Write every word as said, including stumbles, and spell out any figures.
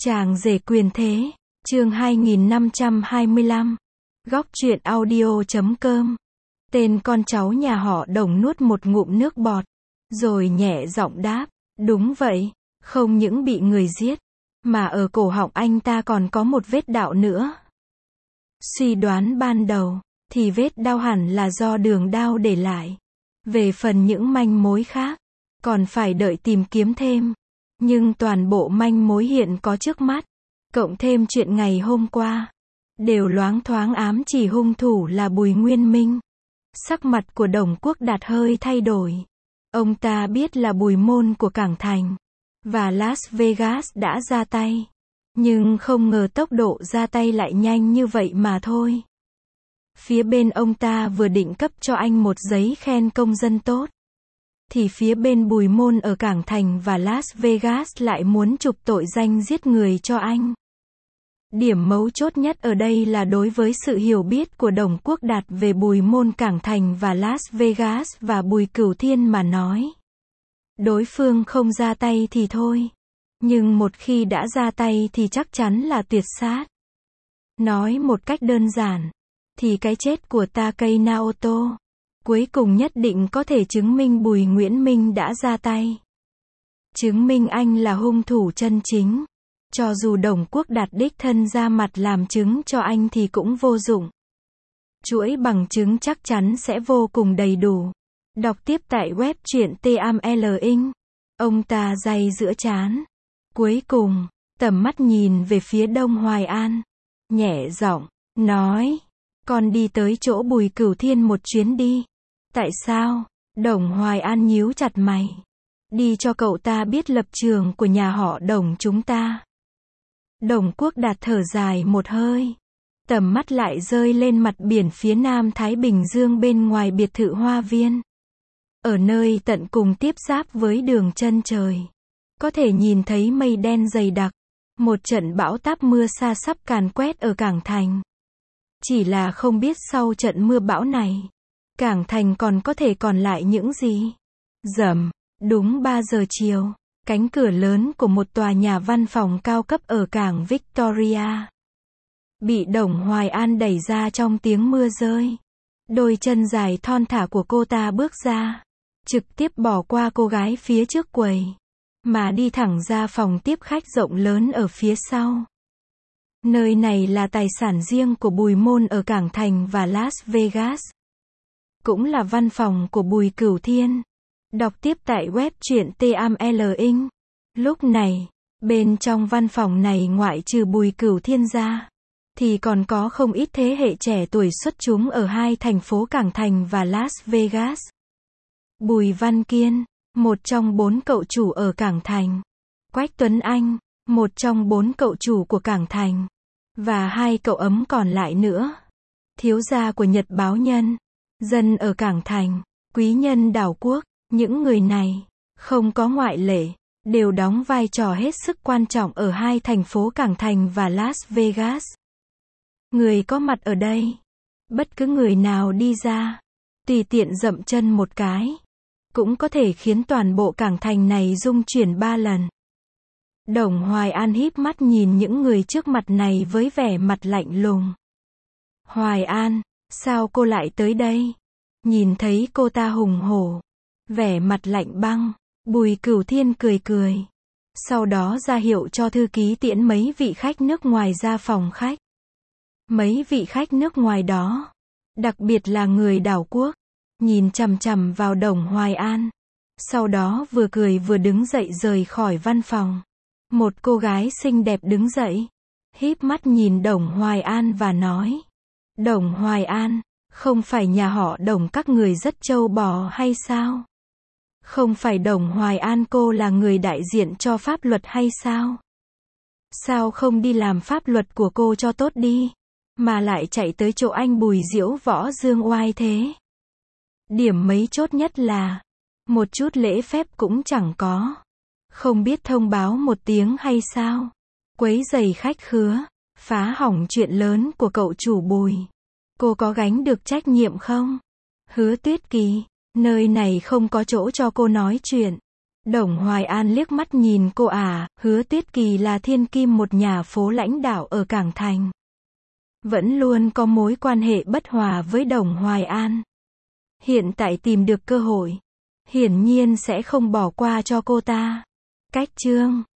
Chàng rể quyền thế, chương hai nghìn năm trăm hai mươi lăm. Góc truyện audio chấm com. Tên con cháu nhà họ Đồng nuốt một ngụm nước bọt, rồi nhẹ giọng đáp, đúng vậy, không những bị người giết, mà ở cổ họng anh ta còn có một vết đao nữa. Suy đoán ban đầu, thì vết đao hẳn là do đường đao để lại. Về phần những manh mối khác, còn phải đợi tìm kiếm thêm. Nhưng toàn bộ manh mối hiện có trước mắt, cộng thêm chuyện ngày hôm qua, đều loáng thoáng ám chỉ hung thủ là Bùi Nguyên Minh. Sắc mặt của Đồng Quốc Đạt hơi thay đổi. Ông ta biết là Bùi Môn của Cảng Thành và Las Vegas đã ra tay, nhưng không ngờ tốc độ ra tay lại nhanh như vậy mà thôi. Phía bên ông ta vừa định cấp cho anh một giấy khen công dân tốt, thì phía bên Bùi Môn ở Cảng Thành và Las Vegas lại muốn chụp tội danh giết người cho anh. Điểm mấu chốt nhất ở đây là đối với sự hiểu biết của Đồng Quốc Đạt về Bùi Môn Cảng Thành và Las Vegas và Bùi Cửu Thiên mà nói. Đối phương không ra tay thì thôi, nhưng một khi đã ra tay thì chắc chắn là tuyệt sát. Nói một cách đơn giản, thì cái chết của Takei Naoto cuối cùng nhất định có thể chứng minh Bùi Nguyễn Minh đã ra tay. Chứng minh anh là hung thủ chân chính. Cho dù Đồng Quốc Đạt đích thân ra mặt làm chứng cho anh thì cũng vô dụng. Chuỗi bằng chứng chắc chắn sẽ vô cùng đầy đủ. Đọc tiếp tại web truyện T A M L Inc. Ông ta day giữa trán. Cuối cùng, tầm mắt nhìn về phía Đông Hoài An. Nhẹ giọng, nói. Con đi tới chỗ Bùi Cửu Thiên một chuyến đi. Tại sao? Đồng Hoài An nhíu chặt mày. Đi cho cậu ta biết lập trường của nhà họ Đồng chúng ta. Đồng Quốc Đạt thở dài một hơi. Tầm mắt lại rơi lên mặt biển phía nam Thái Bình Dương bên ngoài biệt thự Hoa Viên. Ở nơi tận cùng tiếp giáp với đường chân trời, có thể nhìn thấy mây đen dày đặc. Một trận bão táp mưa sa sắp càn quét ở Cảng Thành. Chỉ là không biết sau trận mưa bão này, Cảng Thành còn có thể còn lại những gì? Rầm, đúng ba giờ chiều, cánh cửa lớn của một tòa nhà văn phòng cao cấp ở cảng Victoria bị Đồng Hoài An đẩy ra trong tiếng mưa rơi. Đôi chân dài thon thả của cô ta bước ra, trực tiếp bỏ qua cô gái phía trước quầy, mà đi thẳng ra phòng tiếp khách rộng lớn ở phía sau. Nơi này là tài sản riêng của Bùi Môn ở Cảng Thành và Las Vegas. Cũng là văn phòng của Bùi Cửu Thiên. Đọc tiếp tại web truyện T A M L Inc. Lúc này, bên trong văn phòng này ngoại trừ Bùi Cửu Thiên ra, thì còn có không ít thế hệ trẻ tuổi xuất chúng ở hai thành phố Cảng Thành và Las Vegas. Bùi Văn Kiên, một trong bốn cậu chủ ở Cảng Thành. Quách Tuấn Anh, một trong bốn cậu chủ của Cảng Thành. Và hai cậu ấm còn lại nữa. Thiếu gia của Nhật Báo Nhân, dân ở Cảng Thành, quý nhân đảo quốc. Những người này, không có ngoại lệ, đều đóng vai trò hết sức quan trọng ở hai thành phố Cảng Thành và Las Vegas. Người có mặt ở đây, bất cứ người nào đi ra, tùy tiện dậm chân một cái, cũng có thể khiến toàn bộ Cảng Thành này rung chuyển ba lần. Đồng Hoài An híp mắt nhìn những người trước mặt này với vẻ mặt lạnh lùng. Hoài An, sao cô lại tới đây? Nhìn thấy cô ta hùng hổ, vẻ mặt lạnh băng, Bùi Cửu Thiên cười cười. Sau đó ra hiệu cho thư ký tiễn mấy vị khách nước ngoài ra phòng khách. Mấy vị khách nước ngoài đó, đặc biệt là người đảo quốc, nhìn chằm chằm vào Đồng Hoài An. Sau đó vừa cười vừa đứng dậy rời khỏi văn phòng. Một cô gái xinh đẹp đứng dậy, híp mắt nhìn Đồng Hoài An và nói. Đồng Hoài An, không phải nhà họ Đồng các người rất trâu bò hay sao? Không phải Đồng Hoài An cô là người đại diện cho pháp luật hay sao? Sao không đi làm pháp luật của cô cho tốt đi, mà lại chạy tới chỗ anh Bùi diễu võ dương oai thế? Điểm mấy chốt nhất là, một chút lễ phép cũng chẳng có. Không biết thông báo một tiếng hay sao? Quấy rầy khách khứa, phá hỏng chuyện lớn của cậu chủ Bùi. Cô có gánh được trách nhiệm không? Hứa Tuyết Kỳ, nơi này không có chỗ cho cô nói chuyện. Đồng Hoài An liếc mắt nhìn cô à, Hứa Tuyết Kỳ là thiên kim một nhà phố lãnh đạo ở Cảng Thành. Vẫn luôn có mối quan hệ bất hòa với Đồng Hoài An. Hiện tại tìm được cơ hội, hiển nhiên sẽ không bỏ qua cho cô ta. Cách chương